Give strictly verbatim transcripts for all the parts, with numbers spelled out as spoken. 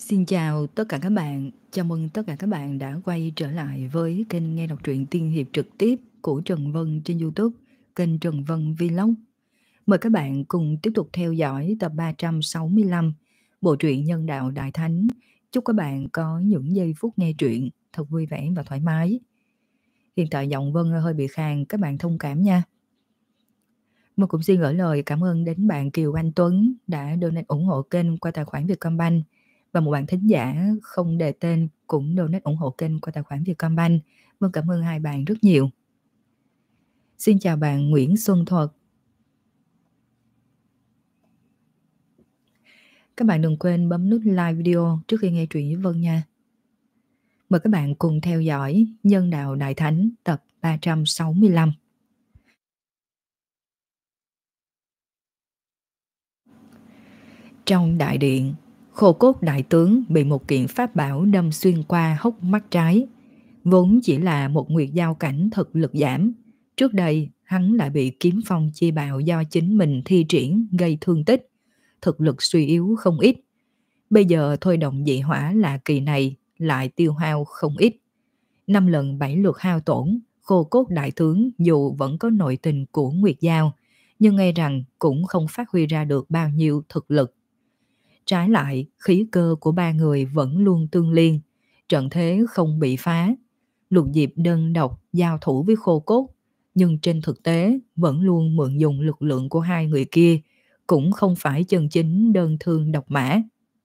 Xin chào tất cả các bạn, chào mừng tất cả các bạn đã quay trở lại với kênh nghe đọc truyện tiên hiệp trực tiếp của Trần Vân trên YouTube, kênh Trần Vân Vlog. Mời các bạn cùng tiếp tục theo dõi tập ba trăm sáu mươi lăm, bộ truyện Nhân đạo Đại Thánh. Chúc các bạn có những giây phút nghe truyện thật vui vẻ và thoải mái. Hiện tại giọng Vân hơi bị khàn, các bạn thông cảm nha. Mình cũng xin gửi lời cảm ơn đến bạn Kiều Anh Tuấn đã donate ủng hộ kênh qua tài khoản Vietcombank, và một bạn thính giả không đề tên cũng donate ủng hộ kênh qua tài khoản Vietcombank. Vâng, cảm ơn hai bạn rất nhiều. Xin chào bạn Nguyễn Xuân Thuật. Các bạn đừng quên bấm nút like video trước khi nghe truyện với Vân nha. Mời các bạn cùng theo dõi Nhân đạo Đại Thánh tập ba trăm sáu mươi lăm. Trong đại điện, Khô Cốt đại tướng bị một kiện pháp bảo đâm xuyên qua hốc mắt trái. Vốn chỉ là một nguyệt giao cảnh thực lực giảm, trước đây hắn lại bị kiếm phong chi bạo do chính mình thi triển gây thương tích, thực lực suy yếu không ít. Bây giờ thôi động dị hỏa lạ kỳ này lại tiêu hao không ít. Năm lần bảy lượt hao tổn, Khô Cốt đại tướng dù vẫn có nội tình của nguyệt giao, nhưng ngay rằng cũng không phát huy ra được bao nhiêu thực lực. Trái lại, khí cơ của ba người vẫn luôn tương liên, trận thế không bị phá. Lục Diệp đơn độc giao thủ với Khô Cốt, nhưng trên thực tế vẫn luôn mượn dùng lực lượng của hai người kia, cũng không phải chân chính đơn thương độc mã.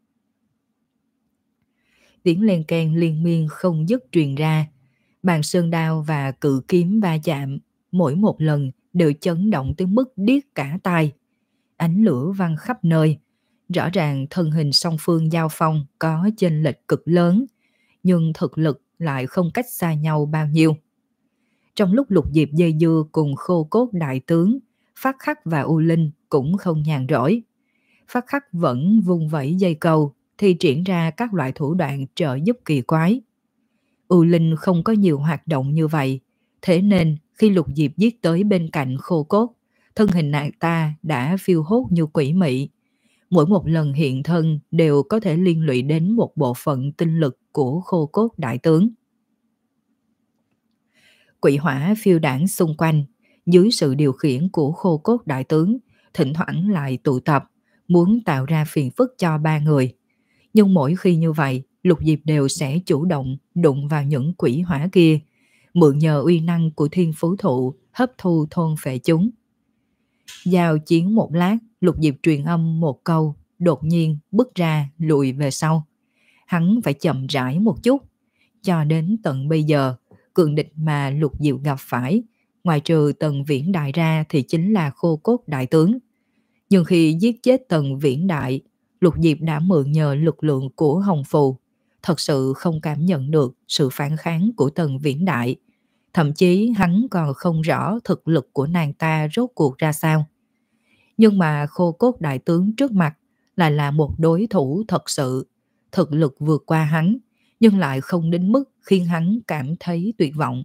Tiếng len keng liên miên không dứt truyền ra, bàn sơn đao và cự kiếm va chạm, mỗi một lần đều chấn động tới mức điếc cả tai. Ánh lửa văng khắp nơi, rõ ràng thân hình song phương giao phong có chênh lệch cực lớn, nhưng thực lực lại không cách xa nhau bao nhiêu. Trong lúc Lục Diệp dây dưa cùng Khô Cốt đại tướng, Phát Khắc và U Linh cũng không nhàn rỗi. Phát Khắc vẫn vung vẩy dây câu, thi triển ra các loại thủ đoạn trợ giúp kỳ quái. U Linh không có nhiều hoạt động như vậy, thế nên khi Lục Diệp giết tới bên cạnh Khô Cốt, thân hình nàng ta đã phiêu hốt như quỷ mị. Mỗi một lần hiện thân đều có thể liên lụy đến một bộ phận tinh lực của Khô Cốt đại tướng. Quỷ hỏa phiêu đảng xung quanh, dưới sự điều khiển của Khô Cốt đại tướng, thỉnh thoảng lại tụ tập, muốn tạo ra phiền phức cho ba người. Nhưng mỗi khi như vậy, Lục Diệp đều sẽ chủ động đụng vào những quỷ hỏa kia, mượn nhờ uy năng của thiên phú thụ hấp thu thôn phệ chúng. Giao chiến một lát, Lục Diệp truyền âm một câu, đột nhiên bước ra lùi về sau. Hắn phải chậm rãi một chút. Cho đến tận bây giờ, cường địch mà Lục Diệp gặp phải, ngoài trừ Tần Viễn Đại ra thì chính là Khô Cốt đại tướng. Nhưng khi giết chết Tần Viễn Đại, Lục Diệp đã mượn nhờ lực lượng của Hồng Phù, thật sự không cảm nhận được sự phản kháng của Tần Viễn Đại. Thậm chí hắn còn không rõ thực lực của nàng ta rốt cuộc ra sao. Nhưng mà Khô Cốt đại tướng trước mặt lại là một đối thủ thật sự, thực lực vượt qua hắn, nhưng lại không đến mức khiến hắn cảm thấy tuyệt vọng.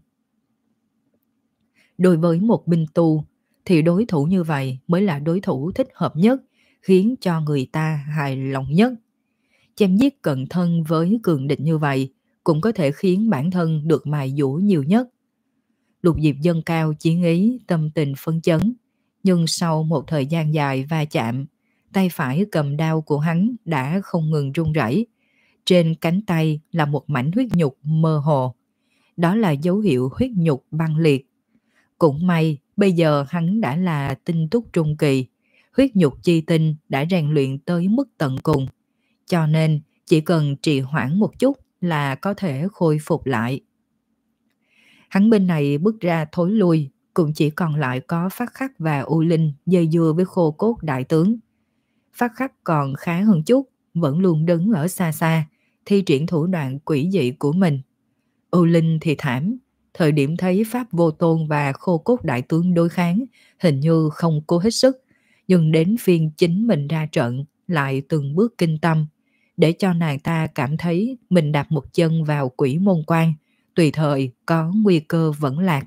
Đối với một binh tu thì đối thủ như vậy mới là đối thủ thích hợp nhất, khiến cho người ta hài lòng nhất. Chém giết cận thân với cường địch như vậy cũng có thể khiến bản thân được mài dũa nhiều nhất. Lục Diệp dâng cao chiến ý, tâm tình phấn chấn, nhưng sau một thời gian dài va chạm, tay phải cầm đao của hắn đã không ngừng run rẩy. Trên cánh tay là một mảnh huyết nhục mơ hồ. Đó là dấu hiệu huyết nhục băng liệt. Cũng may bây giờ hắn đã là tinh túc trung kỳ, huyết nhục chi tinh đã rèn luyện tới mức tận cùng, cho nên chỉ cần trì hoãn một chút là có thể khôi phục lại. Hắn bên này bước ra thối lui, cũng chỉ còn lại có Phát Khắc và U Linh dây dưa với Khô Cốt đại tướng. Phát Khắc còn khá hơn chút, vẫn luôn đứng ở xa xa, thi triển thủ đoạn quỷ dị của mình. U Linh thì thảm, thời điểm thấy Pháp Vô Tôn và Khô Cốt đại tướng đối kháng, hình như không cố hết sức, nhưng đến phiên chính mình ra trận lại từng bước kinh tâm, để cho nàng ta cảm thấy mình đạp một chân vào quỷ môn quan, tùy thời có nguy cơ vẫn lạc.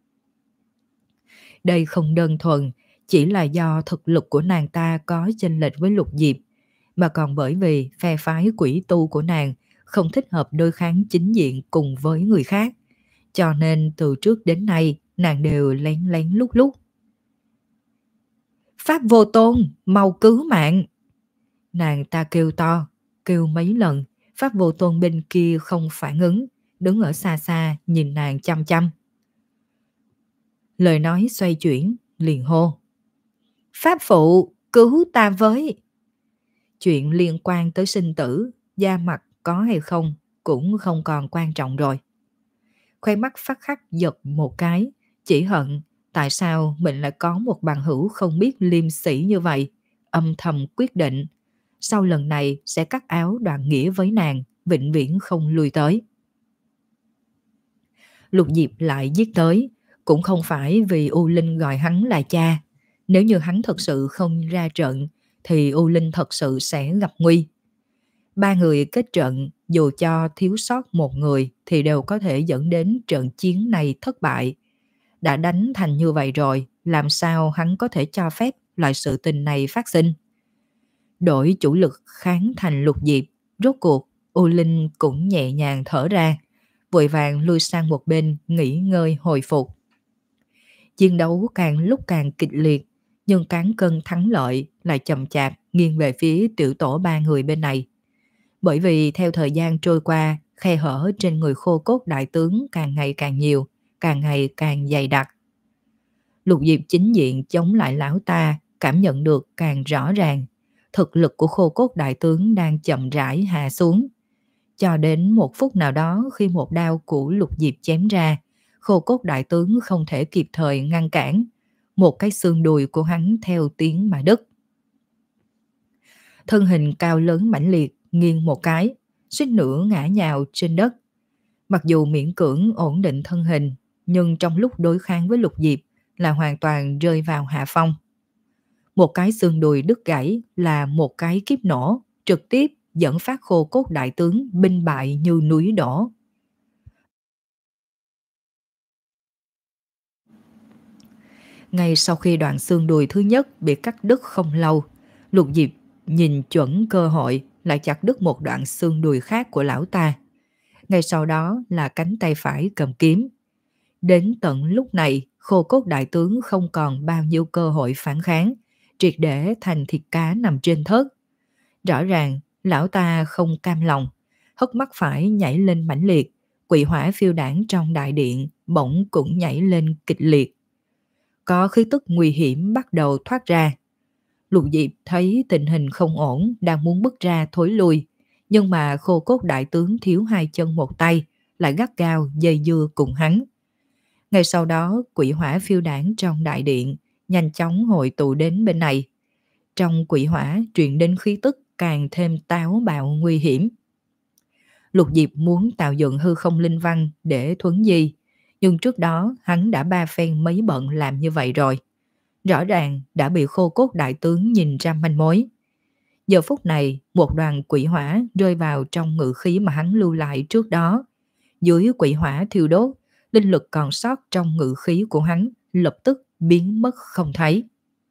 Đây không đơn thuần chỉ là do thực lực của nàng ta có chênh lệch với Lục Diệp, mà còn bởi vì phe phái quỷ tu của nàng không thích hợp đối kháng chính diện cùng với người khác, cho nên từ trước đến nay nàng đều lén lén lút lút. Pháp Vô Tôn, mau cứu mạng! Nàng ta kêu to, kêu mấy lần, Pháp Vô Tôn bên kia không phản ứng, đứng ở xa xa nhìn nàng chăm chăm. Lời nói xoay chuyển, liền hô. Pháp phụ, cứu ta với! Chuyện liên quan tới sinh tử, da mặt có hay không cũng không còn quan trọng rồi. Khoe mắt phát khắc giật một cái, chỉ hận tại sao mình lại có một bằng hữu không biết liêm sĩ như vậy, âm thầm quyết định sau lần này sẽ cắt áo đoạn nghĩa với nàng, vĩnh viễn không lui tới. Lục Diệp lại giết tới, cũng không phải vì U Linh gọi hắn là cha. Nếu như hắn thật sự không ra trận, thì U Linh thật sự sẽ gặp nguy. Ba người kết trận, dù cho thiếu sót một người thì đều có thể dẫn đến trận chiến này thất bại. Đã đánh thành như vậy rồi, làm sao hắn có thể cho phép loại sự tình này phát sinh? Đổi chủ lực kháng thành Lục Diệp, rốt cuộc U Linh cũng nhẹ nhàng thở ra, vội vàng lui sang một bên nghỉ ngơi hồi phục. Chiến đấu càng lúc càng kịch liệt, nhưng cán cân thắng lợi lại chậm chạp nghiêng về phía tiểu tổ ba người bên này. Bởi vì theo thời gian trôi qua, khe hở trên người Khô Cốt đại tướng càng ngày càng nhiều, càng ngày càng dày đặc. Lục Diệp chính diện chống lại lão ta, cảm nhận được càng rõ ràng, thực lực của Khô Cốt đại tướng đang chậm rãi hạ xuống. Cho đến một phút nào đó, khi một đao của Lục Diệp chém ra, Khô Cốt đại tướng không thể kịp thời ngăn cản, một cái xương đùi của hắn theo tiếng mà đứt. Thân hình cao lớn mãnh liệt nghiêng một cái, suýt nữa ngã nhào trên đất. Mặc dù miễn cưỡng ổn định thân hình, nhưng trong lúc đối kháng với Lục Diệp là hoàn toàn rơi vào hạ phong. Một cái xương đùi đứt gãy là một cái kiếp nổ, trực tiếp dẫn phát Khô Cốt đại tướng binh bại như núi đổ. Ngay sau khi đoạn xương đùi thứ nhất bị cắt đứt không lâu, Lục Diệp nhìn chuẩn cơ hội lại chặt đứt một đoạn xương đùi khác của lão ta. Ngay sau đó là cánh tay phải cầm kiếm. Đến tận lúc này, Khô Cốt đại tướng không còn bao nhiêu cơ hội phản kháng, triệt để thành thịt cá nằm trên thớt. Rõ ràng, lão ta không cam lòng, hất mắt phải nhảy lên mãnh liệt, quỷ hỏa phiêu đảng trong đại điện bỗng cũng nhảy lên kịch liệt. Có khí tức nguy hiểm bắt đầu thoát ra. Lục Diệp thấy tình hình không ổn, đang muốn bước ra thối lui, nhưng mà Khô Cốt đại tướng thiếu hai chân một tay, lại gắt gao dây dưa cùng hắn. Ngay sau đó, quỷ hỏa phiêu đảng trong đại điện nhanh chóng hội tụ đến bên này. Trong quỷ hỏa truyền đến khí tức càng thêm táo bạo nguy hiểm. Lục Diệp muốn tạo dựng hư không linh văn để thuấn di, nhưng trước đó hắn đã ba phen mấy bận làm như vậy rồi. Rõ ràng đã bị Khô Cốt đại tướng nhìn ra manh mối. Giờ phút này, một đoàn quỷ hỏa rơi vào trong ngự khí mà hắn lưu lại trước đó. Dưới quỷ hỏa thiêu đốt, linh lực còn sót trong ngự khí của hắn lập tức biến mất không thấy.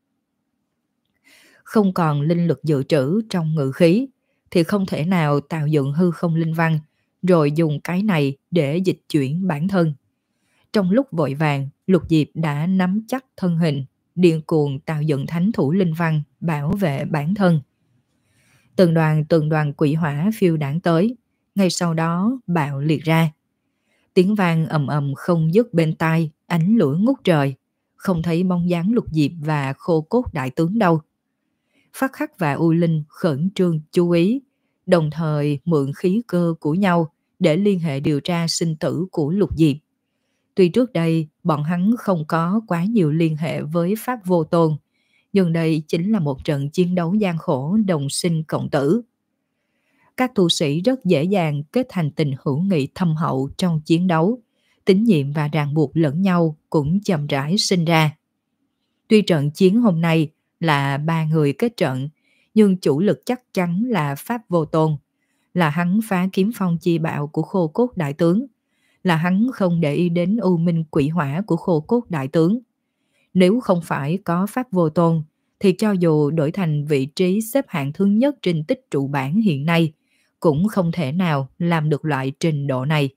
Không còn linh lực dự trữ trong ngự khí thì không thể nào tạo dựng hư không linh văn, rồi dùng cái này để dịch chuyển bản thân. Trong lúc vội vàng, Lục Diệp đã nắm chắc thân hình, điên cuồng tạo dựng thánh thủ linh văn bảo vệ bản thân. Từng đoàn từng đoàn quỷ hỏa phiêu đảng tới, ngay sau đó bạo liệt ra. Tiếng vang ầm ầm không dứt bên tai, ánh lửa ngút trời, không thấy bóng dáng Lục Diệp và Khô Cốt đại tướng đâu. Phát Khắc và U Linh khẩn trương chú ý, đồng thời mượn khí cơ của nhau để liên hệ điều tra sinh tử của Lục Diệp. Tuy trước đây bọn hắn không có quá nhiều liên hệ với Pháp Vô Tôn, nhưng đây chính là một trận chiến đấu gian khổ đồng sinh cộng tử. Các tu sĩ rất dễ dàng kết thành tình hữu nghị thâm hậu trong chiến đấu, tín nhiệm và ràng buộc lẫn nhau cũng chậm rãi sinh ra. Tuy trận chiến hôm nay là ba người kết trận, nhưng chủ lực chắc chắn là Pháp Vô Tôn, là hắn phá kiếm phong chi bạo của Khô Cốt đại tướng, là hắn không để ý đến u minh quỷ hỏa của Khô Cốt đại tướng. Nếu không phải có Pháp Vô Tôn, thì cho dù đổi thành vị trí xếp hạng thứ nhất trên tích trụ bảng hiện nay, cũng không thể nào làm được loại trình độ này.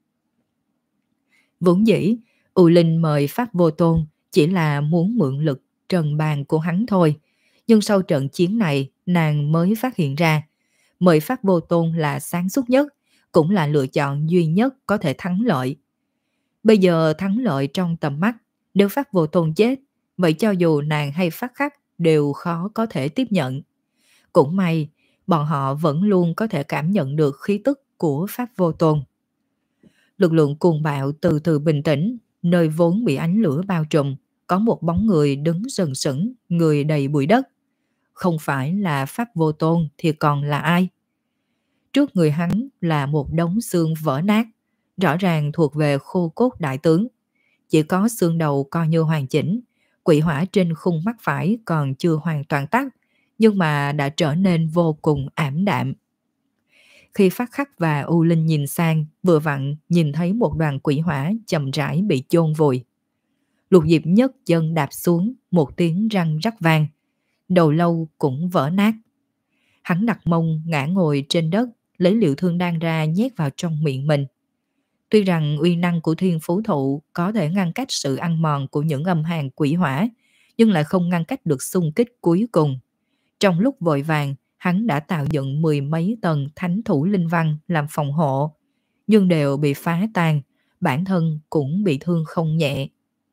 Vốn dĩ, U Linh mời Pháp Vô Tôn chỉ là muốn mượn lực trần bàn của hắn thôi. Nhưng sau trận chiến này, nàng mới phát hiện ra, mời Pháp Vô Tôn là sáng suốt nhất, cũng là lựa chọn duy nhất có thể thắng lợi. Bây giờ thắng lợi trong tầm mắt, nếu Pháp Vô Tôn chết, vậy cho dù nàng hay Phát Khắc đều khó có thể tiếp nhận. Cũng may, bọn họ vẫn luôn có thể cảm nhận được khí tức của Pháp Vô Tôn. Lực lượng cuồng bạo từ từ bình tĩnh, nơi vốn bị ánh lửa bao trùm, có một bóng người đứng sừng sững, người đầy bụi đất. Không phải là Pháp Vô Tôn thì còn là ai? Trước người hắn là một đống xương vỡ nát, rõ ràng thuộc về khô cốt đại tướng. Chỉ có xương đầu coi như hoàn chỉnh, quỷ hỏa trên khung mắt phải còn chưa hoàn toàn tắt, nhưng mà đã trở nên vô cùng ảm đạm. Khi Phát Khắc và U Linh nhìn sang, vừa vặn nhìn thấy một đoàn quỷ hỏa chậm rãi bị chôn vùi. Lục Diệp nhấc chân đạp xuống, một tiếng răng rắc vang, đầu lâu cũng vỡ nát. Hắn đặt mông ngã ngồi trên đất, lấy liệu thương đan ra nhét vào trong miệng mình. Tuy rằng uy năng của thiên phú thụ có thể ngăn cách sự ăn mòn của những âm hàn quỷ hỏa, nhưng lại không ngăn cách được xung kích cuối cùng. Trong lúc vội vàng, hắn đã tạo dựng mười mấy tầng thánh thủ linh văn làm phòng hộ, nhưng đều bị phá tan, bản thân cũng bị thương không nhẹ.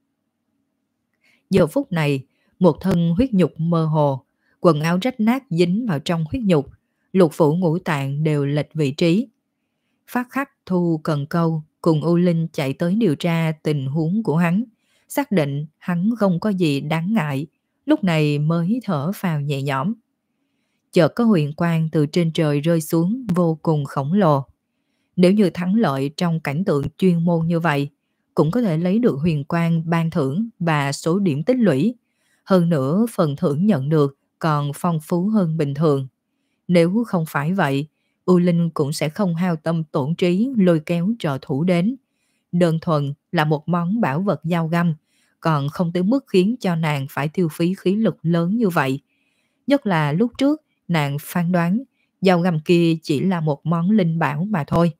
Giờ phút này, một thân huyết nhục mơ hồ, quần áo rách nát dính vào trong huyết nhục, lục phủ ngũ tạng đều lệch vị trí. Phát Khắc thu cần câu cùng U Linh chạy tới điều tra tình huống của hắn, xác định hắn không có gì đáng ngại, lúc này mới thở phào nhẹ nhõm. Chợt có huyền quang từ trên trời rơi xuống vô cùng khổng lồ. Nếu như thắng lợi trong cảnh tượng chuyên môn như vậy, cũng có thể lấy được huyền quang ban thưởng và số điểm tích lũy. Hơn nữa phần thưởng nhận được còn phong phú hơn bình thường. Nếu không phải vậy, U Linh cũng sẽ không hao tâm tổn trí lôi kéo trợ thủ đến. Đơn thuần là một món bảo vật dao găm, còn không tới mức khiến cho nàng phải tiêu phí khí lực lớn như vậy. Nhất là lúc trước nàng phán đoán dao găm kia chỉ là một món linh bảo mà thôi.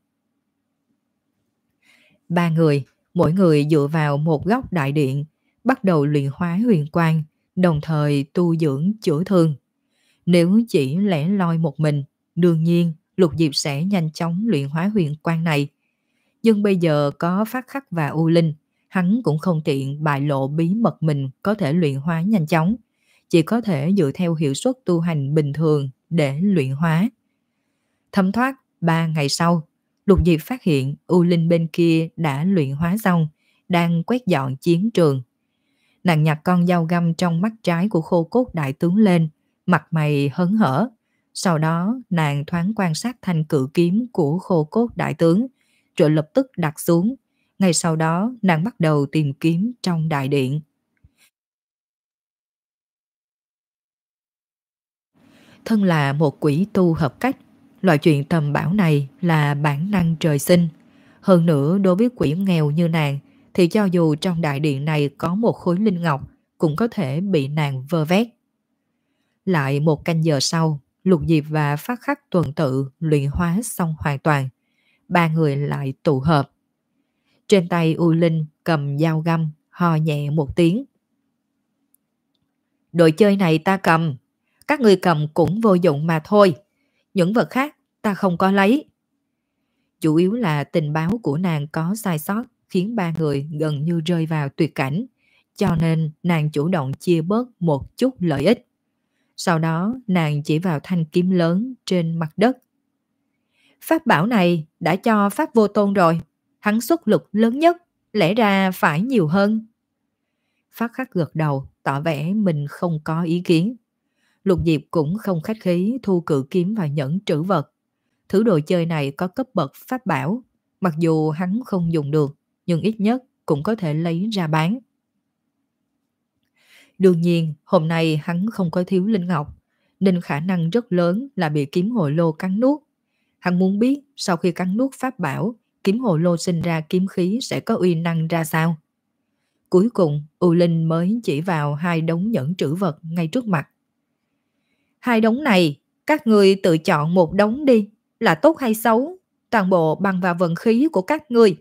Ba người, mỗi người dựa vào một góc đại điện, bắt đầu luyện hóa huyền quang, đồng thời tu dưỡng chữa thương. Nếu chỉ lẻ loi một mình, đương nhiên Lục Diệp sẽ nhanh chóng luyện hóa huyền quang này. Nhưng bây giờ có Phát Khắc và U Linh, hắn cũng không tiện bại lộ bí mật mình có thể luyện hóa nhanh chóng, chỉ có thể dựa theo hiệu suất tu hành bình thường để luyện hóa. Thấm thoát ba ngày sau, Lục Diệp phát hiện U Linh bên kia đã luyện hóa xong, đang quét dọn chiến trường. Nàng nhặt con dao găm trong mắt trái của khô cốt đại tướng lên, mặt mày hớn hở. Sau đó nàng thoáng quan sát thanh cự kiếm của khô cốt đại tướng, rồi lập tức đặt xuống. Ngay sau đó nàng bắt đầu tìm kiếm trong đại điện. Thân là một quỷ tu hợp cách, loại chuyện tầm bảo này là bản năng trời sinh. Hơn nữa đối với quỷ nghèo như nàng, thì cho dù trong đại điện này có một khối linh ngọc, cũng có thể bị nàng vơ vét. Lại một canh giờ sau, Lục Diệp và Phát Khắc tuần tự luyện hóa xong hoàn toàn. Ba người lại tụ hợp. Trên tay U Linh cầm dao găm, ho nhẹ một tiếng. Đồ chơi này ta cầm, các người cầm cũng vô dụng mà thôi. Những vật khác ta không có lấy. Chủ yếu là tình báo của nàng có sai sót, khiến ba người gần như rơi vào tuyệt cảnh, cho nên nàng chủ động chia bớt một chút lợi ích. Sau đó nàng chỉ vào thanh kiếm lớn trên mặt đất. Pháp bảo này đã cho Pháp Vô Tôn rồi, hắn xuất lực lớn nhất, lẽ ra phải nhiều hơn. Phát Khắc gật đầu, tỏ vẻ mình không có ý kiến. Lục Diệp cũng không khách khí thu cự kiếm vào nhẫn trữ vật. Thứ đồ chơi này có cấp bậc pháp bảo, mặc dù hắn không dùng được, nhưng ít nhất cũng có thể lấy ra bán. Đương nhiên, hôm nay hắn không có thiếu linh ngọc, nên khả năng rất lớn là bị kiếm hồ lô cắn nuốt. Hắn muốn biết sau khi cắn nuốt pháp bảo, kiếm hồ lô sinh ra kiếm khí sẽ có uy năng ra sao. Cuối cùng, U Linh mới chỉ vào hai đống nhẫn trữ vật ngay trước mặt. Hai đống này, các ngươi tự chọn một đống đi, là tốt hay xấu, toàn bộ bằng vào vận khí của các ngươi.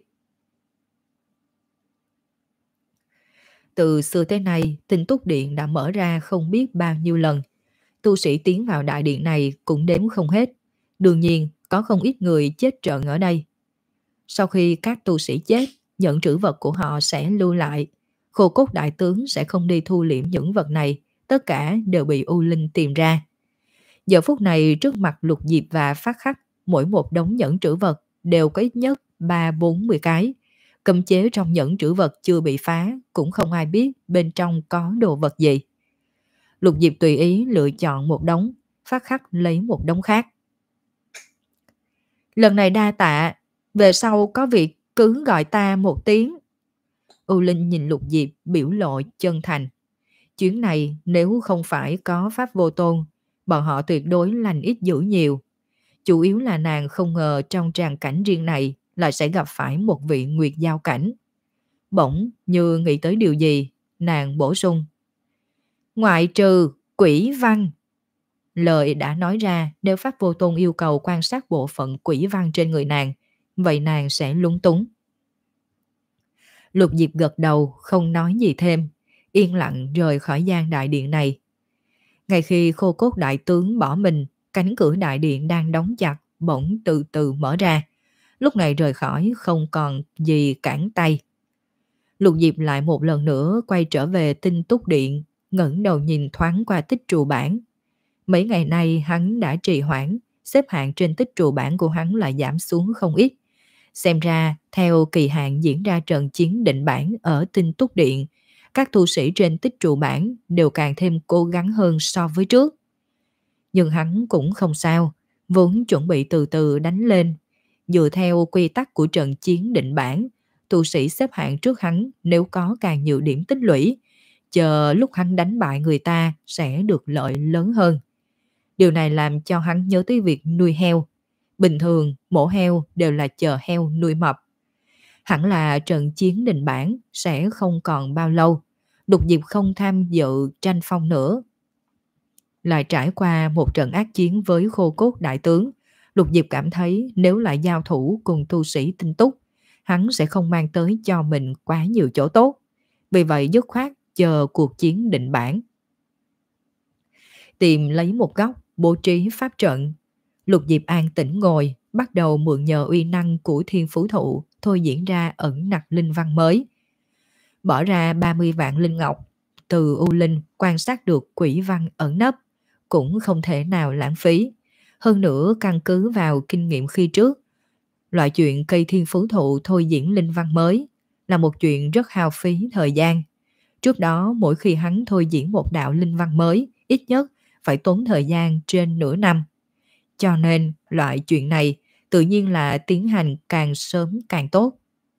Từ xưa tới nay, Tinh Túc Điện đã mở ra không biết bao nhiêu lần. Tu sĩ tiến vào đại điện này cũng đếm không hết. Đương nhiên, có không ít người chết trận ở đây. Sau khi các tu sĩ chết, nhẫn trữ vật của họ sẽ lưu lại. Khô cốt đại tướng sẽ không đi thu liễm những vật này, tất cả đều bị U Linh tìm ra. Giờ phút này trước mặt Lục Diệp và Phát Khắc, mỗi một đống nhẫn trữ vật đều có ít nhất ba bốn mươi cái. Cấm chế trong nhẫn trữ vật chưa bị phá, cũng không ai biết bên trong có đồ vật gì. Lục Diệp tùy ý lựa chọn một đống, Phát Khắc lấy một đống khác. Lần này đa tạ, về sau có việc cứ gọi ta một tiếng. U Linh nhìn Lục Diệp biểu lộ chân thành. Chuyến này nếu không phải có Pháp Vô Tôn, bọn họ tuyệt đối lành ít dữ nhiều. Chủ yếu là nàng không ngờ trong tràng cảnh riêng này lại sẽ gặp phải một vị nguyệt giao cảnh. Bỗng như nghĩ tới điều gì, nàng bổ sung. Ngoại trừ quỷ văn. Lời đã nói ra, nếu Pháp Vô Tôn yêu cầu quan sát bộ phận quỷ văn trên người nàng, vậy nàng sẽ lúng túng. Lục Diệp gật đầu, không nói gì thêm, yên lặng rời khỏi gian đại điện này. Ngay khi khô cốt đại tướng bỏ mình, cánh cửa đại điện đang đóng chặt, bỗng từ từ mở ra. Lúc này rời khỏi không còn gì cản tay. Lục Diệp lại một lần nữa quay trở về Tinh Túc Điện, ngẩng đầu nhìn thoáng qua tích trù bản. Mấy ngày nay hắn đã trì hoãn, xếp hạng trên tích trù bản của hắn lại giảm xuống không ít. Xem ra, theo kỳ hạn diễn ra trận chiến định bản ở Tinh Túc Điện, các tu sĩ trên tích trụ bản đều càng thêm cố gắng hơn so với trước. Nhưng hắn cũng không sao, vốn chuẩn bị từ từ đánh lên. Dựa theo quy tắc của trận chiến định bản, tu sĩ xếp hạng trước hắn nếu có càng nhiều điểm tích lũy, chờ lúc hắn đánh bại người ta sẽ được lợi lớn hơn. Điều này làm cho hắn nhớ tới việc nuôi heo. Bình thường, mổ heo đều là chờ heo nuôi mập. Hẳn là trận chiến định bản sẽ không còn bao lâu. Lục Diệp không tham dự tranh phong nữa. Lại trải qua một trận ác chiến với khô cốt đại tướng, Lục Diệp cảm thấy nếu lại giao thủ cùng tu sĩ Tinh Túc, hắn sẽ không mang tới cho mình quá nhiều chỗ tốt. Vì vậy dứt khoát chờ cuộc chiến định bản. Tìm lấy một góc, bố trí pháp trận. Lục Diệp an tĩnh ngồi, bắt đầu mượn nhờ uy năng của thiên phú thụ thôi diễn ra ẩn nặc linh văn mới. Bỏ ra ba mươi vạn linh ngọc, từ U Linh quan sát được quỷ văn ẩn nấp, cũng không thể nào lãng phí. Hơn nữa căn cứ vào kinh nghiệm khi trước, loại chuyện cây thiên phú thụ thôi diễn linh văn mới là một chuyện rất hao phí thời gian. Trước đó mỗi khi hắn thôi diễn một đạo linh văn mới, ít nhất phải tốn thời gian trên nửa năm. Cho nên loại chuyện này tự nhiên là tiến hành càng sớm càng tốt.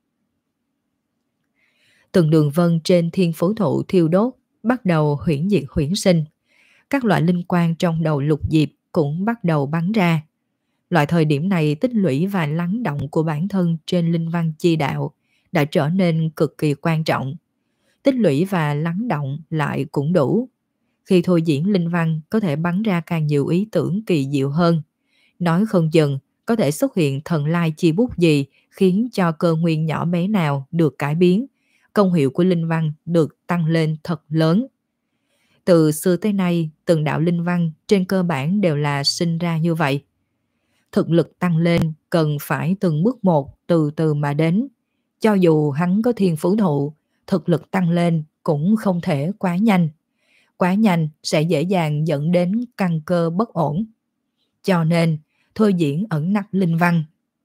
Từng đường vân trên thiên phú thụ thiêu đốt, bắt đầu huyễn diệt huyễn sinh. Các loại linh quang trong đầu Lục Diệp cũng bắt đầu bắn ra. Loại thời điểm này tích lũy và lắng động của bản thân trên linh văn chi đạo đã trở nên cực kỳ quan trọng. Tích lũy và lắng động lại cũng đủ. Khi thôi diễn linh văn có thể bắn ra càng nhiều ý tưởng kỳ diệu hơn. Nói không chừng có thể xuất hiện thần lai chi bút gì khiến cho cơ nguyên nhỏ bé nào được cải biến. Công hiệu của linh văn được tăng lên thật lớn. Từ xưa tới nay, từng đạo linh văn trên cơ bản đều là sinh ra như vậy. Thực lực tăng lên cần phải từng bước một từ từ mà đến. Cho dù hắn có thiên phú thụ, thực lực tăng lên cũng không thể quá nhanh. Quá nhanh sẽ dễ dàng dẫn đến căn cơ bất ổn. Cho nên, thôi diễn ẩn nặc linh văn.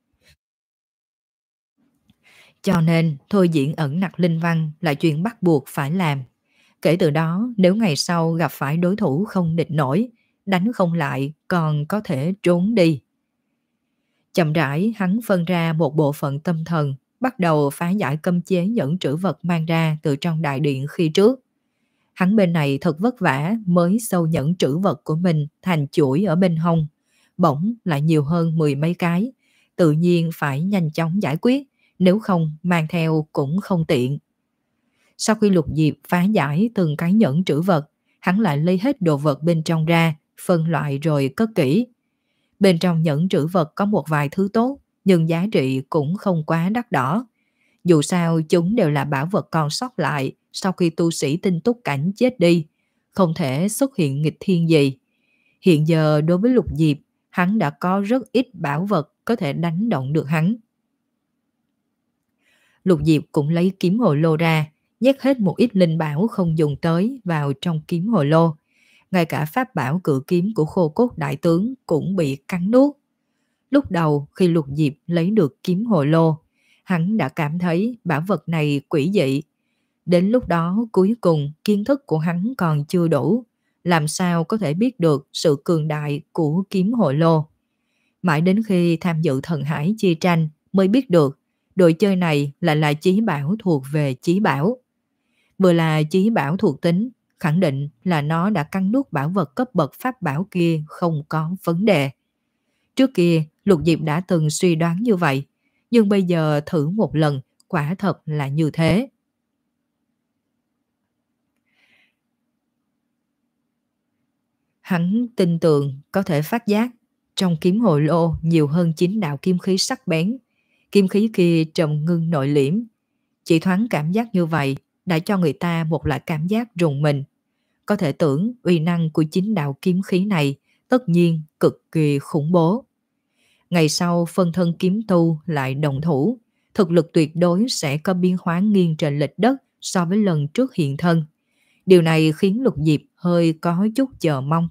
Cho nên, thôi diễn ẩn nặc linh văn là chuyện bắt buộc phải làm. Kể từ đó, nếu ngày sau gặp phải đối thủ không địch nổi, đánh không lại còn có thể trốn đi. Chậm rãi, hắn phân ra một bộ phận tâm thần, bắt đầu phá giải cấm chế nhẫn trữ vật mang ra từ trong đại điện khi trước. Hắn bên này thật vất vả mới sâu nhẫn trữ vật của mình thành chuỗi ở bên hông. Bỗng lại nhiều hơn mười mấy cái, tự nhiên phải nhanh chóng giải quyết, nếu không mang theo cũng không tiện. Sau khi Lục Diệp phá giải từng cái nhẫn trữ vật, hắn lại lấy hết đồ vật bên trong ra, phân loại rồi cất kỹ. Bên trong nhẫn trữ vật có một vài thứ tốt, nhưng giá trị cũng không quá đắt đỏ. Dù sao chúng đều là bảo vật còn sót lại sau khi tu sĩ tinh túc cảnh chết đi, không thể xuất hiện nghịch thiên gì. Hiện giờ đối với Lục Diệp, hắn đã có rất ít bảo vật có thể đánh động được hắn. Lục Diệp cũng lấy kiếm hồ lô ra, nhét hết một ít linh bảo không dùng tới vào trong kiếm hồ lô. Ngay cả pháp bảo cự kiếm của Khô Cốt đại tướng cũng bị cắn nuốt. Lúc đầu khi Lục Diệp lấy được kiếm hồ lô, hắn đã cảm thấy bảo vật này quỷ dị. Đến lúc đó cuối cùng kiến thức của hắn còn chưa đủ, làm sao có thể biết được sự cường đại của kiếm hồ lô. Mãi đến khi tham dự thần hải chi tranh mới biết được đồ chơi này lại là chí bảo thuộc về chí bảo. Vừa là chí bảo thuộc tính, khẳng định là nó đã cắn nuốt bảo vật cấp bậc pháp bảo kia không có vấn đề. Trước kia, Lục Diệp đã từng suy đoán như vậy, nhưng bây giờ thử một lần, quả thật là như thế. Hắn tin tưởng có thể phát giác trong kiếm hồ lô nhiều hơn chín đạo kim khí sắc bén. Kim khí kia trầm ngưng nội liễm. Chỉ thoáng cảm giác như vậy đã cho người ta một loại cảm giác rùng mình. Có thể tưởng uy năng của chín đạo kiếm khí này tất nhiên cực kỳ khủng bố. Ngày sau phân thân kiếm tu lại đồng thủ, thực lực tuyệt đối sẽ có biến hóa nghiêng trời lệch đất so với lần trước hiện thân. Điều này khiến Lục Diệp hơi có chút chờ mong.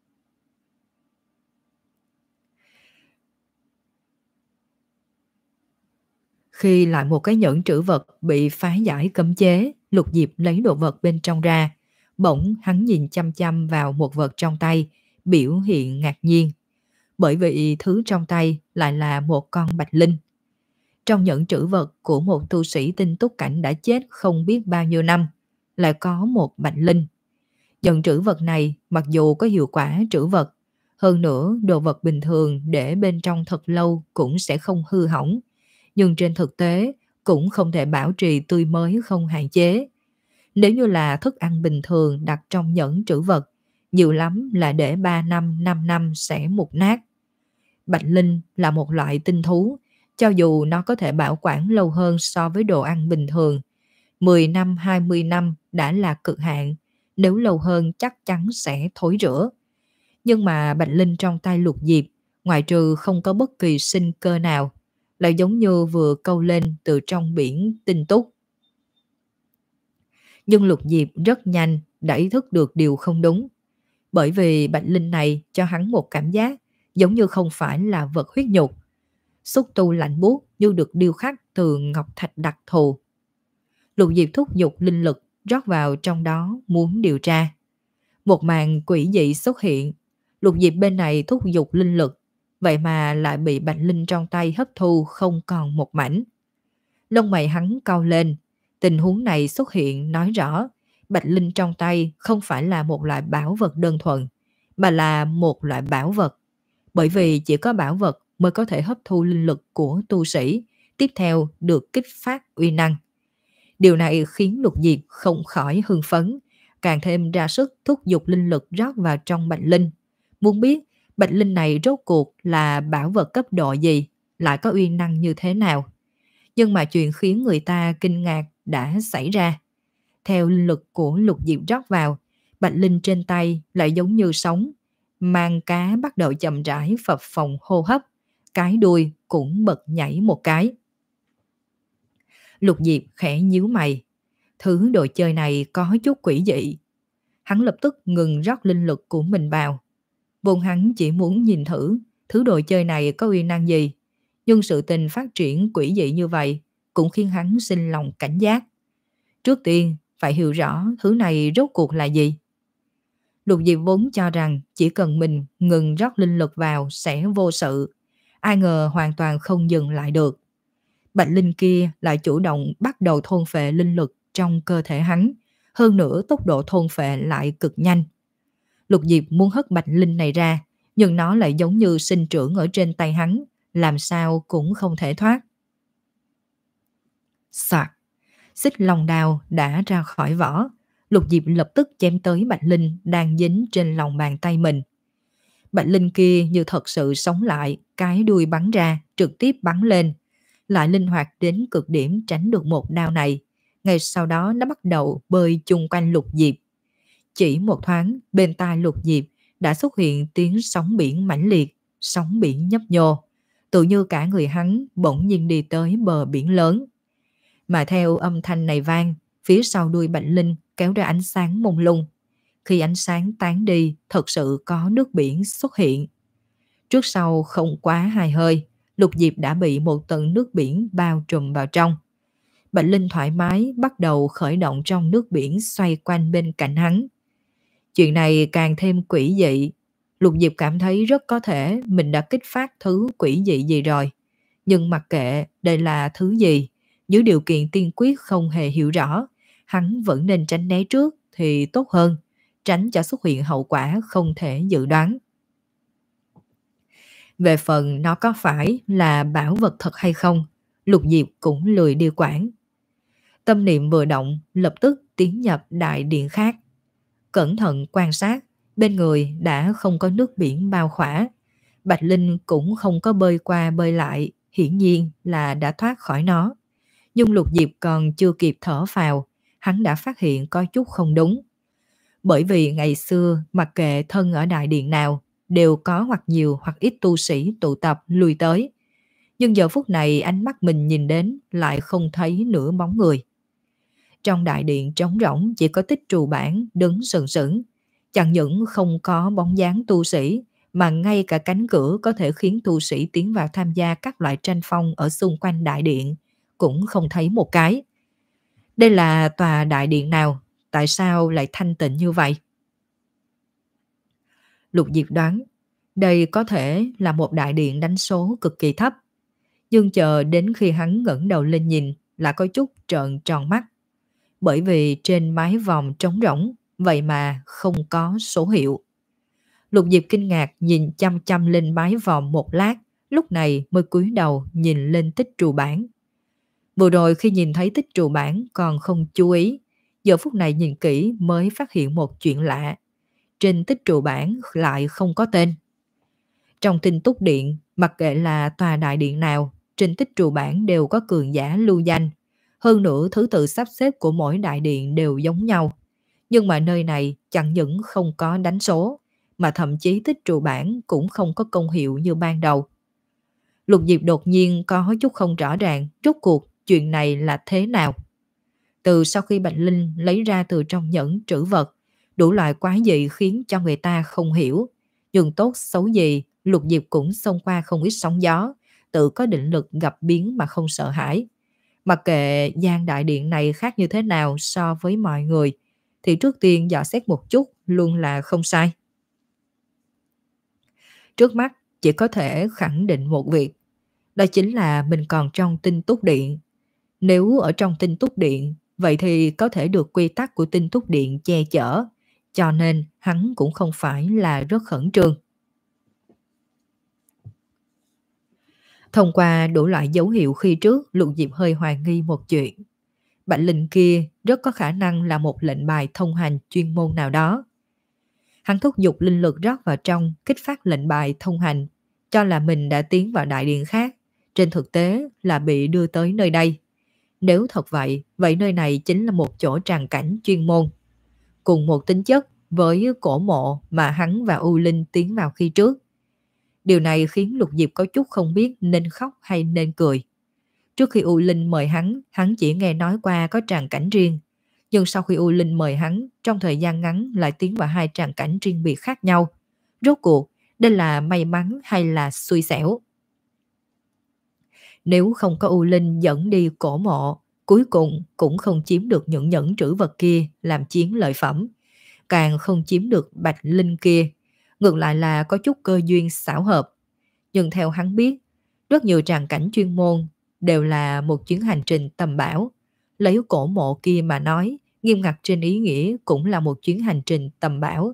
Khi lại một cái nhẫn trữ vật bị phá giải cấm chế, Lục Diệp lấy đồ vật bên trong ra. Bỗng hắn nhìn chăm chăm vào một vật trong tay, biểu hiện ngạc nhiên. Bởi vì thứ trong tay lại là một con bạch linh. Trong nhẫn trữ vật của một tu sĩ tinh túc cảnh đã chết không biết bao nhiêu năm, lại có một bạch linh. Nhẫn trữ vật này mặc dù có hiệu quả trữ vật, hơn nữa đồ vật bình thường để bên trong thật lâu cũng sẽ không hư hỏng, nhưng trên thực tế cũng không thể bảo trì tươi mới không hạn chế. Nếu như là thức ăn bình thường đặt trong nhẫn trữ vật, nhiều lắm là để ba năm, năm năm sẽ mục nát. Bạch linh là một loại tinh thú, cho dù nó có thể bảo quản lâu hơn so với đồ ăn bình thường, mười năm, hai mươi năm đã là cực hạn, nếu lâu hơn chắc chắn sẽ thối rữa. Nhưng mà bạch linh trong tay Lục Diệp, ngoại trừ không có bất kỳ sinh cơ nào, lại giống như vừa câu lên từ trong biển tinh túc. Nhưng Lục Diệp rất nhanh đã ý thức được điều không đúng, bởi vì bạch linh này cho hắn một cảm giác giống như không phải là vật huyết nhục. Xúc tu lạnh buốt như được điêu khắc từ ngọc thạch đặc thù. Lục Diệp thúc giục linh lực rót vào trong đó muốn điều tra. Một màn quỷ dị xuất hiện. Lục Diệp bên này thúc giục linh lực, vậy mà lại bị bạch linh trong tay hấp thu không còn một mảnh. Lông mày hắn cau lên. Tình huống này xuất hiện nói rõ bạch linh trong tay không phải là một loại bảo vật đơn thuần, mà là một loại bảo vật. Bởi vì chỉ có bảo vật mới có thể hấp thu linh lực của tu sĩ, tiếp theo được kích phát uy năng. Điều này khiến Lục Diệp không khỏi hưng phấn, càng thêm ra sức thúc giục linh lực rót vào trong bạch linh. Muốn biết bạch linh này rốt cuộc là bảo vật cấp độ gì, lại có uy năng như thế nào. Nhưng mà chuyện khiến người ta kinh ngạc đã xảy ra. Theo linh lực của Lục Diệp rót vào, bạch linh trên tay lại giống như sống, mang cá bắt đầu chậm rãi phập phồng hô hấp, cái đuôi cũng bật nhảy một cái. Lục Diệp khẽ nhíu mày, thứ đồ chơi này có chút quỷ dị. Hắn lập tức ngừng rót linh lực của mình vào. Vốn hắn chỉ muốn nhìn thử thứ đồ chơi này có uy năng gì, nhưng sự tình phát triển quỷ dị như vậy cũng khiến hắn sinh lòng cảnh giác. Trước tiên phải hiểu rõ thứ này rốt cuộc là gì. Lục Diệp vốn cho rằng chỉ cần mình ngừng rót linh lực vào sẽ vô sự, ai ngờ hoàn toàn không dừng lại được. Bạch linh kia lại chủ động bắt đầu thôn phệ linh lực trong cơ thể hắn, hơn nữa tốc độ thôn phệ lại cực nhanh. Lục Diệp muốn hất bạch linh này ra, nhưng nó lại giống như sinh trưởng ở trên tay hắn, làm sao cũng không thể thoát. Soạt, Xích long đao đã ra khỏi vỏ, Lục Diệp lập tức chém tới Bạch Linh đang dính trên lòng bàn tay mình. Bạch Linh kia như thật sự sống lại, cái đuôi bắn ra, trực tiếp bắn lên, lại linh hoạt đến cực điểm tránh được một đao này. Ngay sau đó nó bắt đầu bơi chung quanh Lục Diệp. Chỉ một thoáng, bên tai Lục Diệp đã xuất hiện tiếng sóng biển mãnh liệt, sóng biển nhấp nhô, tự như cả người hắn bỗng nhiên đi tới bờ biển lớn. Mà theo âm thanh này vang, phía sau đuôi Bạch Linh kéo ra ánh sáng mông lung. Khi ánh sáng tán đi, thật sự có nước biển xuất hiện. Trước sau không quá hai hơi, Lục Diệp đã bị một tầng nước biển bao trùm vào trong. Bạch Linh thoải mái bắt đầu khởi động trong nước biển xoay quanh bên cạnh hắn. Chuyện này càng thêm quỷ dị. Lục Diệp cảm thấy rất có thể mình đã kích phát thứ quỷ dị gì rồi. Nhưng mặc kệ đây là thứ gì, dưới điều kiện tiên quyết không hề hiểu rõ, hắn vẫn nên tránh né trước thì tốt hơn, tránh cho xuất hiện hậu quả không thể dự đoán. Về phần nó có phải là bảo vật thật hay không, Lục Diệp cũng lười đi quản. Tâm niệm vừa động, lập tức tiến nhập đại điện khác. Cẩn thận quan sát, bên người đã không có nước biển bao khỏa. Bạch Linh cũng không có bơi qua bơi lại, hiển nhiên là đã thoát khỏi nó. Nhưng Lục Diệp còn chưa kịp thở phào, hắn đã phát hiện có chút không đúng. Bởi vì ngày xưa mặc kệ thân ở đại điện nào, đều có hoặc nhiều hoặc ít tu sĩ tụ tập lui tới. Nhưng giờ phút này ánh mắt mình nhìn đến lại không thấy nửa bóng người. Trong đại điện trống rỗng chỉ có Tích Trù Bản đứng sừng sững. Chẳng những không có bóng dáng tu sĩ, mà ngay cả cánh cửa có thể khiến tu sĩ tiến vào tham gia các loại tranh phong ở xung quanh đại điện cũng không thấy một cái. Đây là tòa đại điện nào? Tại sao lại thanh tịnh như vậy? Lục Diệp đoán, đây có thể là một đại điện đánh số cực kỳ thấp. Nhưng chờ đến khi hắn ngẩng đầu lên nhìn là có chút trợn tròn mắt. Bởi vì trên mái vòm trống rỗng, vậy mà không có số hiệu. Lục Diệp kinh ngạc nhìn chăm chăm lên mái vòm một lát, lúc này mới cúi đầu nhìn lên Tích Trù Bản. Vừa rồi khi nhìn thấy Tích Trù Bản còn không chú ý, giờ phút này nhìn kỹ mới phát hiện một chuyện lạ. Trên Tích Trù Bản lại không có tên. Trong Tinh Túc Điện, mặc kệ là tòa đại điện nào, trên Tích Trù Bản đều có cường giả lưu danh. Hơn nữa thứ tự sắp xếp của mỗi đại điện đều giống nhau. Nhưng mà nơi này chẳng những không có đánh số, mà thậm chí Tích Trù Bản cũng không có công hiệu như ban đầu. Lục Diệp đột nhiên có chút không rõ ràng rốt cuộc chuyện này là thế nào. Từ sau khi Bạch Linh lấy ra từ trong nhẫn trữ vật, đủ loại quái dị khiến cho người ta không hiểu. Nhưng tốt xấu gì, Lục Diệp cũng xông qua không ít sóng gió, tự có định lực gặp biến mà không sợ hãi. Mặc kệ gian đại điện này khác như thế nào so với mọi người, thì trước tiên dò xét một chút luôn là không sai. Trước mắt chỉ có thể khẳng định một việc, đó chính là mình còn trong Tinh Túc Điện. Nếu ở trong Tinh Túc Điện, vậy thì có thể được quy tắc của Tinh Túc Điện che chở, cho nên hắn cũng không phải là rất khẩn trương. Thông qua đủ loại dấu hiệu khi trước, Lục Diệp hơi hoài nghi một chuyện. Bạch Linh kia rất có khả năng là một lệnh bài thông hành chuyên môn nào đó. Hắn thúc giục linh lực rót vào trong, kích phát lệnh bài thông hành, cho là mình đã tiến vào đại điện khác, trên thực tế là bị đưa tới nơi đây. Nếu thật vậy, vậy nơi này chính là một chỗ tràng cảnh chuyên môn. Cùng một tính chất với cổ mộ mà hắn và U Linh tiến vào khi trước. Điều này khiến Lục Diệp có chút không biết nên khóc hay nên cười. Trước khi U Linh mời hắn, hắn chỉ nghe nói qua có tràng cảnh riêng. Nhưng sau khi U Linh mời hắn, trong thời gian ngắn lại tiến vào hai tràng cảnh riêng biệt khác nhau. Rốt cuộc, đây là may mắn hay là xui xẻo? Nếu không có U Linh dẫn đi cổ mộ, cuối cùng cũng không chiếm được những nhẫn trữ vật kia làm chiến lợi phẩm. Càng không chiếm được Bạch Linh kia. Ngược lại là có chút cơ duyên xảo hợp. Nhưng theo hắn biết, rất nhiều tràng cảnh chuyên môn đều là một chuyến hành trình tầm bảo. Lấy cổ mộ kia mà nói, nghiêm ngặt trên ý nghĩa cũng là một chuyến hành trình tầm bảo.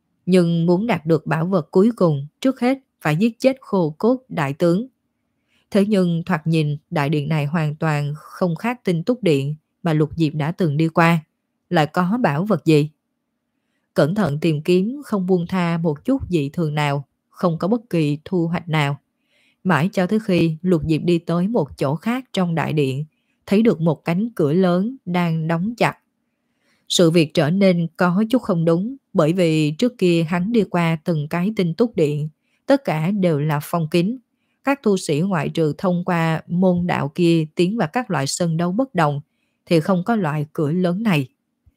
Nhưng muốn đạt được bảo vật cuối cùng, trước hết phải giết chết Khô Cốt đại tướng. Thế nhưng thoạt nhìn đại điện này hoàn toàn không khác Tinh Túc Điện mà Lục Diệp đã từng đi qua. Lại có bảo vật gì? Cẩn thận tìm kiếm không buông tha một chút dị thường nào, không có bất kỳ thu hoạch nào. Mãi cho tới khi Lục Diệp đi tới một chỗ khác trong đại điện, thấy được một cánh cửa lớn đang đóng chặt. Sự việc trở nên có chút không đúng, bởi vì trước kia hắn đi qua từng cái Tinh Túc Điện, tất cả đều là phong kín. Các tu sĩ ngoại trừ thông qua môn đạo kia tiến vào các loại sân đấu bất đồng, thì không có loại cửa lớn này.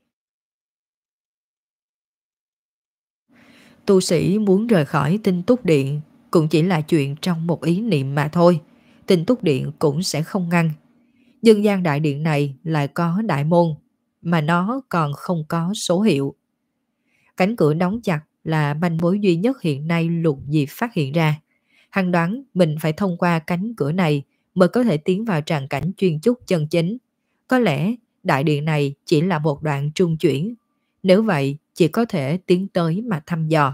Tu sĩ muốn rời khỏi Tinh Túc Điện cũng chỉ là chuyện trong một ý niệm mà thôi. Tinh Túc Điện cũng sẽ không ngăn. Nhưng gian đại điện này lại có đại môn, mà nó còn không có số hiệu. Cánh cửa đóng chặt là manh mối duy nhất hiện nay Lục Diệp phát hiện ra. Hắn đoán mình phải thông qua cánh cửa này mới có thể tiến vào tràng cảnh chuyên chúc chân chính. Có lẽ đại điện này chỉ là một đoạn trung chuyển. Nếu vậy, chỉ có thể tiến tới mà thăm dò.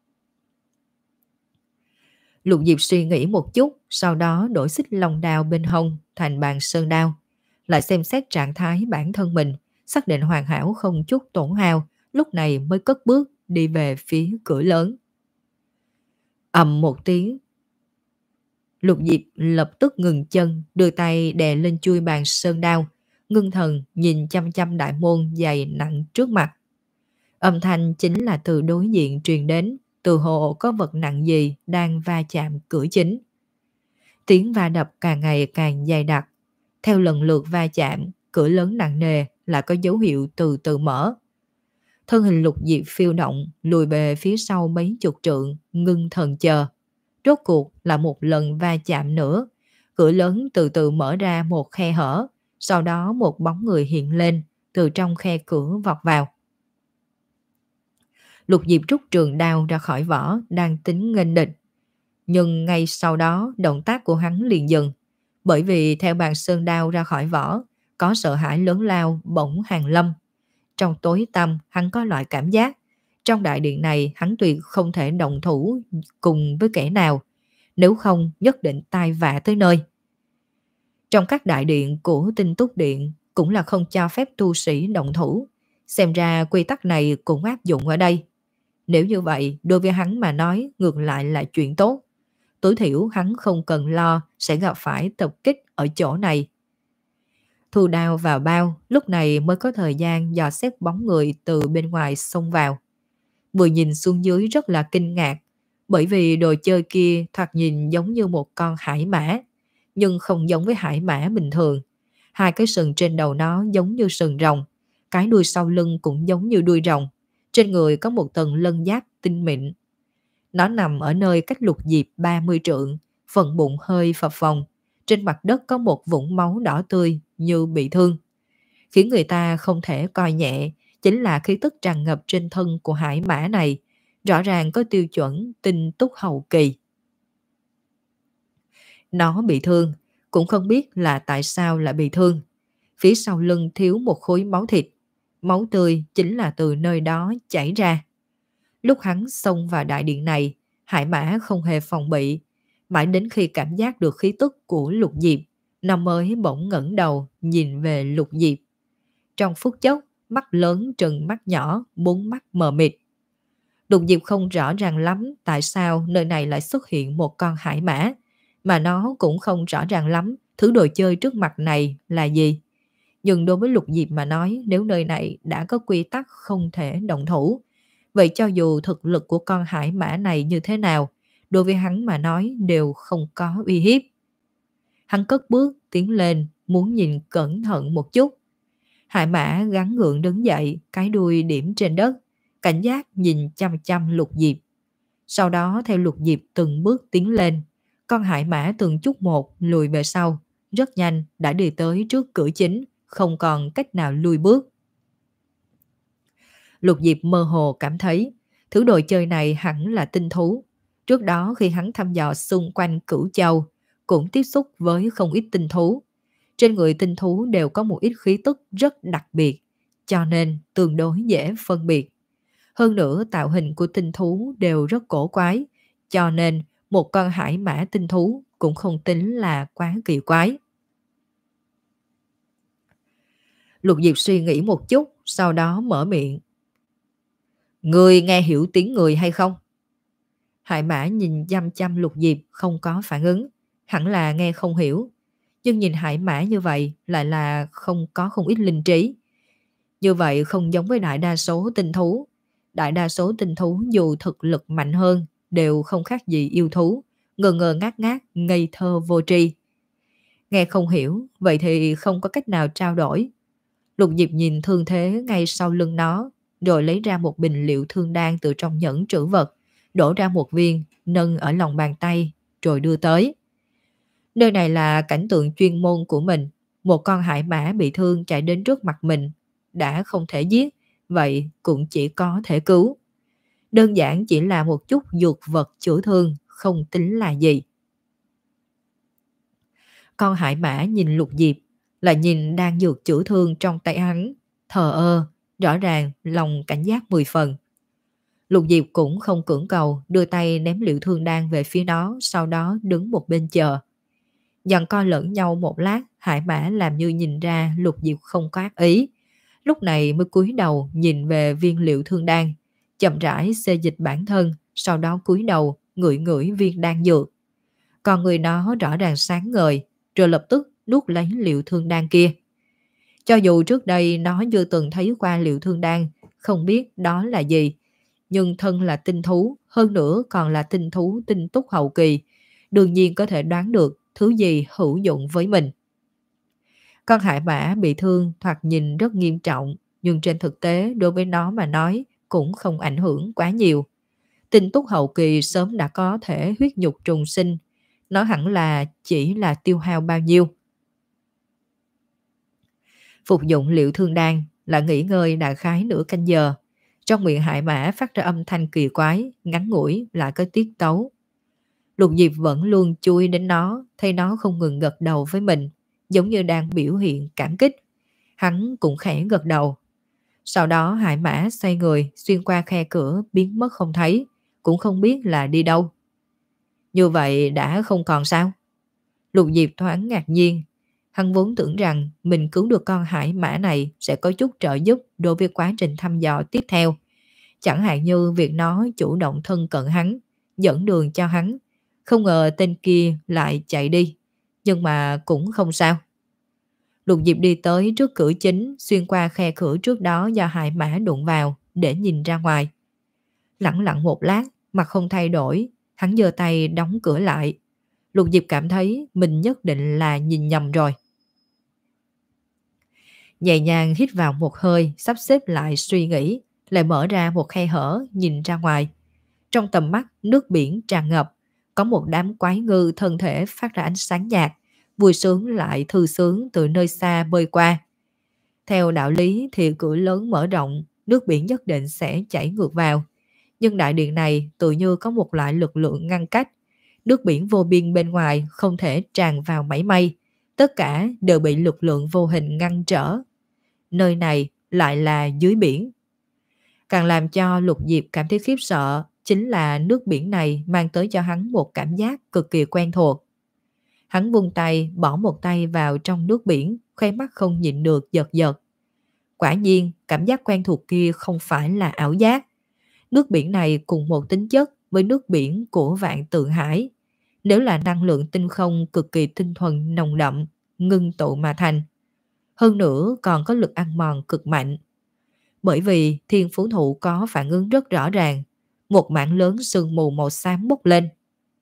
Lục Diệp suy nghĩ một chút, sau đó đổi xích long đao bên hông thành bàn sơn đao. Lại xem xét trạng thái bản thân mình, xác định hoàn hảo không chút tổn hao, lúc này mới cất bước đi về phía cửa lớn. Ầm một tiếng, Lục Diệp lập tức ngừng chân, đưa tay đè lên chui bàn sơn đao, ngưng thần nhìn chăm chăm đại môn dày nặng trước mặt. Âm thanh chính là từ đối diện truyền đến, từ hồ có vật nặng gì đang va chạm cửa chính. Tiếng va đập càng ngày càng dày đặc. Theo lần lượt va chạm, cửa lớn nặng nề lại có dấu hiệu từ từ mở. Thân hình Lục Diệp phiêu động, lùi về phía sau mấy chục trượng, ngưng thần chờ. Rốt cuộc là một lần va chạm nữa. Cửa lớn từ từ mở ra một khe hở, sau đó một bóng người hiện lên, từ trong khe cửa vọt vào. Lục Diệp rút trường đao ra khỏi vỏ, đang tính nghênh địch. Nhưng ngay sau đó động tác của hắn liền dừng, bởi vì theo bàn sơn đao ra khỏi vỏ, có sợ hãi lớn lao bỗng hàng lâm. Trong tối tăm hắn có loại cảm giác, trong đại điện này hắn tuyệt không thể động thủ cùng với kẻ nào, nếu không nhất định tai vạ tới nơi. Trong các đại điện của Tinh Túc Điện cũng là không cho phép tu sĩ động thủ, xem ra quy tắc này cũng áp dụng ở đây. Nếu như vậy, đối với hắn mà nói ngược lại là chuyện tốt. Tối thiểu hắn không cần lo sẽ gặp phải tập kích ở chỗ này. Thu đao vào bao, lúc này mới có thời gian dò xét bóng người từ bên ngoài xông vào. Vừa nhìn xuống dưới rất là kinh ngạc, bởi vì đồ chơi kia thoạt nhìn giống như một con hải mã, nhưng không giống với hải mã bình thường. Hai cái sừng trên đầu nó giống như sừng rồng, cái đuôi sau lưng cũng giống như đuôi rồng. Trên người có một tầng lân giáp tinh mịn. Nó nằm ở nơi cách Lục Diệp ba mươi trượng, phần bụng hơi phập phồng. Trên mặt đất có một vũng máu đỏ tươi như bị thương. Khiến người ta không thể coi nhẹ chính là khí tức tràn ngập trên thân của hải mã này, rõ ràng có tiêu chuẩn tinh túc hậu kỳ. Nó bị thương, cũng không biết là tại sao lại bị thương. Phía sau lưng thiếu một khối máu thịt, máu tươi chính là từ nơi đó chảy ra. Lúc hắn xông vào đại điện này, hải mã không hề phòng bị, mãi đến khi cảm giác được khí tức của Lục Diệp, nó mới bỗng ngẩng đầu nhìn về Lục Diệp. Trong phút chốc, mắt lớn trừng mắt nhỏ, bốn mắt mờ mịt. Lục Diệp không rõ ràng lắm tại sao nơi này lại xuất hiện một con hải mã, mà nó cũng không rõ ràng lắm thứ đồ chơi trước mặt này là gì. Nhưng đối với Lục Diệp mà nói, nếu nơi này đã có quy tắc không thể động thủ, vậy cho dù thực lực của con hải mã này như thế nào, đối với hắn mà nói đều không có uy hiếp. Hắn cất bước tiến lên, muốn nhìn cẩn thận một chút. Hải mã gắn gượng đứng dậy, cái đuôi điểm trên đất, cảnh giác nhìn chăm chăm Lục Diệp. Sau đó theo Lục Diệp từng bước tiến lên, con hải mã từng chút một lùi về sau, rất nhanh đã đi tới trước cửa chính, không còn cách nào lùi bước. Lục Diệp mơ hồ cảm thấy thứ đồ chơi này hẳn là tinh thú. Trước đó khi hắn thăm dò xung quanh Cửu Châu, cũng tiếp xúc với không ít tinh thú. Trên người tinh thú đều có một ít khí tức rất đặc biệt, cho nên tương đối dễ phân biệt. Hơn nữa tạo hình của tinh thú đều rất cổ quái, cho nên một con hải mã tinh thú cũng không tính là quá kỳ quái. Lục Diệp suy nghĩ một chút, sau đó mở miệng. Người nghe hiểu tiếng người hay không? Hải Mã nhìn chăm chăm Lục Diệp không có phản ứng, hẳn là nghe không hiểu. Nhưng nhìn Hải Mã như vậy lại là không có không ít linh trí. Như vậy không giống với đại đa số tinh thú. Đại đa số tinh thú dù thực lực mạnh hơn đều không khác gì yêu thú, ngờ ngờ ngác ngác, ngây thơ vô tri. Nghe không hiểu, vậy thì không có cách nào trao đổi. Lục Diệp nhìn thương thế ngay sau lưng nó, rồi lấy ra một bình liệu thương đan từ trong nhẫn trữ vật, đổ ra một viên, nâng ở lòng bàn tay, rồi đưa tới. Nơi này là cảnh tượng chuyên môn của mình. Một con hải mã bị thương chạy đến trước mặt mình, đã không thể giết, vậy cũng chỉ có thể cứu. Đơn giản chỉ là một chút dược vật chữa thương, không tính là gì. Con hải mã nhìn Lục Diệp, là nhìn đang dược chữa thương trong tay hắn, thờ ơ, rõ ràng lòng cảnh giác mười phần. Lục Diệp cũng không cưỡng cầu, đưa tay ném liệu thương đan về phía nó, sau đó đứng một bên chờ. Giằng co lẫn nhau một lát, Hải Mã làm như nhìn ra Lục Diệp không có ác ý. Lúc này mới cúi đầu nhìn về viên liệu thương đan, chậm rãi xê dịch bản thân, sau đó cúi đầu ngửi ngửi viên đan dược. Còn người nó rõ ràng sáng ngời, rồi lập tức nuốt lấy liệu thương đan kia. Cho dù trước đây nó chưa từng thấy qua liệu thương đan, không biết đó là gì, nhưng thân là tinh thú, hơn nữa còn là tinh thú tinh túc hậu kỳ, đương nhiên có thể đoán được thứ gì hữu dụng với mình. Con hải mã bị thương thoạt nhìn rất nghiêm trọng, nhưng trên thực tế đối với nó mà nói cũng không ảnh hưởng quá nhiều. Tinh túc hậu kỳ sớm đã có thể huyết nhục trùng sinh, nó hẳn là chỉ là tiêu hao bao nhiêu. Phục dụng liệu thương đan là nghỉ ngơi đại khái nửa canh giờ. Trong miệng hải mã phát ra âm thanh kỳ quái, ngắn ngủi lại có tiết tấu. Lục Diệp vẫn luôn chui đến nó, thấy nó không ngừng gật đầu với mình, giống như đang biểu hiện cảm kích. Hắn cũng khẽ gật đầu. Sau đó hải mã xoay người xuyên qua khe cửa biến mất không thấy, cũng không biết là đi đâu. Như vậy đã không còn sao? Lục Diệp thoáng ngạc nhiên. Hắn vốn tưởng rằng mình cứu được con hải mã này sẽ có chút trợ giúp đối với quá trình thăm dò tiếp theo. Chẳng hạn như việc nó chủ động thân cận hắn, dẫn đường cho hắn. Không ngờ tên kia lại chạy đi. Nhưng mà cũng không sao. Lục Diệp đi tới trước cửa chính, xuyên qua khe cửa trước đó do hải mã đụng vào để nhìn ra ngoài. Lặng lặng một lát, mặt không thay đổi, hắn giơ tay đóng cửa lại. Lục Diệp cảm thấy mình nhất định là nhìn nhầm rồi. Nhẹ nhàng hít vào một hơi, sắp xếp lại suy nghĩ, lại mở ra một khe hở nhìn ra ngoài. Trong tầm mắt nước biển tràn ngập, có một đám quái ngư thân thể phát ra ánh sáng nhạt, vui sướng lại thư sướng từ nơi xa bơi qua. Theo đạo lý thì cửa lớn mở rộng, nước biển nhất định sẽ chảy ngược vào. Nhưng đại điện này tự như có một loại lực lượng ngăn cách. Nước biển vô biên bên ngoài không thể tràn vào mảy may. Tất cả đều bị lực lượng vô hình ngăn trở. Nơi này lại là dưới biển. Càng làm cho Lục Diệp cảm thấy khiếp sợ chính là nước biển này mang tới cho hắn một cảm giác cực kỳ quen thuộc. Hắn vung tay bỏ một tay vào trong nước biển, khóe mắt không nhịn được giật giật. Quả nhiên cảm giác quen thuộc kia không phải là ảo giác. Nước biển này cùng một tính chất với nước biển của Vạn Tượng Hải. Nếu là năng lượng tinh không cực kỳ tinh thuần nồng đậm, ngưng tụ mà thành. Hơn nữa còn có lực ăn mòn cực mạnh. Bởi vì thiên phú thụ có phản ứng rất rõ ràng, một mảng lớn sương mù màu xám bốc lên.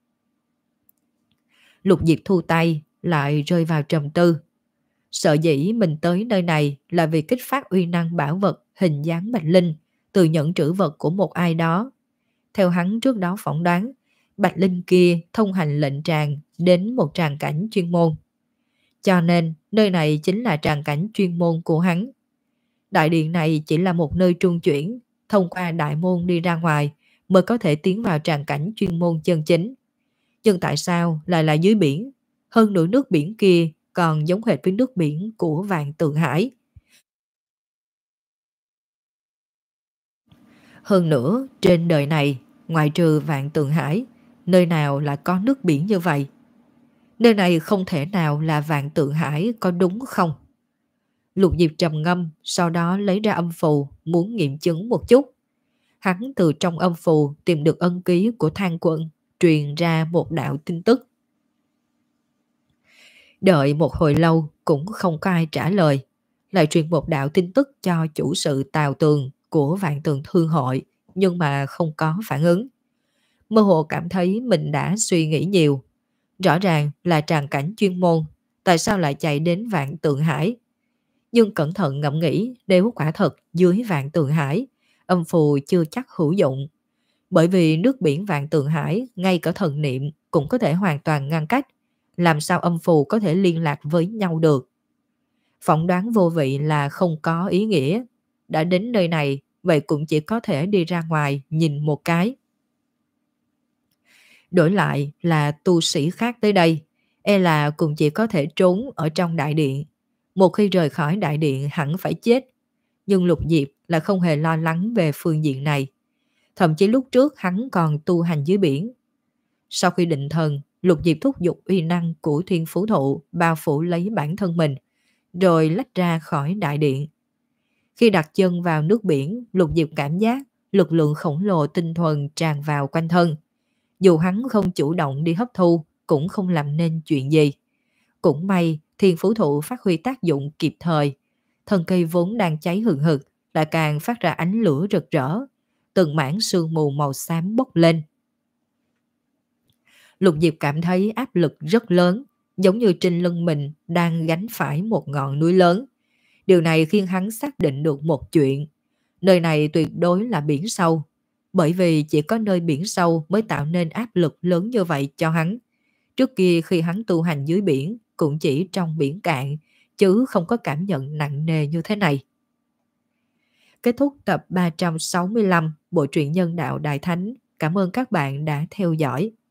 Lục Diệp thu tay, lại rơi vào trầm tư. Sợ dĩ mình tới nơi này là vì kích phát uy năng bảo vật hình dáng bạch linh từ nhẫn trữ vật của một ai đó. Theo hắn trước đó phỏng đoán, bạch linh kia thông hành lệnh tràng đến một tràng cảnh chuyên môn. Cho nên nơi này chính là tràng cảnh chuyên môn của hắn. Đại điện này chỉ là một nơi trung chuyển, thông qua đại môn đi ra ngoài mới có thể tiến vào tràng cảnh chuyên môn chân chính. Nhưng tại sao lại là dưới biển? Hơn nữa nước biển kia còn giống hệt với nước biển của Vạn Tượng Hải. Hơn nữa, trên đời này, ngoại trừ Vạn Tượng Hải, nơi nào lại có nước biển như vậy? Nơi này không thể nào là Vạn Tượng Hải, có đúng không? Lục Diệp trầm ngâm, sau đó lấy ra âm phù, muốn nghiệm chứng một chút. Hắn từ trong âm phù tìm được ân ký của Thang Quân, truyền ra một đạo tin tức. Đợi một hồi lâu cũng không có ai trả lời, lại truyền một đạo tin tức cho chủ sự Tào Tường của Vạn Tường Thương hội, nhưng mà không có phản ứng. Mơ hồ cảm thấy mình đã suy nghĩ nhiều. Rõ ràng là tràng cảnh chuyên môn, tại sao lại chạy đến Vạn Tượng Hải? Nhưng cẩn thận ngẫm nghĩ, nếu quả thật dưới Vạn Tượng Hải, âm phù chưa chắc hữu dụng. Bởi vì nước biển Vạn Tượng Hải, ngay cả thần niệm cũng có thể hoàn toàn ngăn cách. Làm sao âm phù có thể liên lạc với nhau được? Phỏng đoán vô vị là không có ý nghĩa. Đã đến nơi này, vậy cũng chỉ có thể đi ra ngoài nhìn một cái. Đổi lại là tu sĩ khác tới đây, e là cũng chỉ có thể trốn ở trong đại điện. Một khi rời khỏi đại điện hẳn phải chết. Nhưng Lục Diệp là không hề lo lắng về phương diện này. Thậm chí lúc trước hắn còn tu hành dưới biển. Sau khi định thần, Lục Diệp thúc giục uy năng của thiên phú thụ bao phủ lấy bản thân mình, rồi lách ra khỏi đại điện. Khi đặt chân vào nước biển, Lục Diệp cảm giác lực lượng khổng lồ tinh thuần tràn vào quanh thân. Dù hắn không chủ động đi hấp thu, cũng không làm nên chuyện gì. Cũng may thiên phú thụ phát huy tác dụng kịp thời. Thân cây vốn đang cháy hừng hực lại càng phát ra ánh lửa rực rỡ. Từng mảng sương mù màu xám bốc lên. Lục Diệp cảm thấy áp lực rất lớn, giống như trên lưng mình đang gánh phải một ngọn núi lớn. Điều này khiến hắn xác định được một chuyện. Nơi này tuyệt đối là biển sâu. Bởi vì chỉ có nơi biển sâu mới tạo nên áp lực lớn như vậy cho hắn. Trước kia khi hắn tu hành dưới biển cũng chỉ trong biển cạn, chứ không có cảm nhận nặng nề như thế này. Kết thúc tập ba trăm sáu mươi lăm bộ truyện Nhân Đạo Đại Thánh. Cảm ơn các bạn đã theo dõi.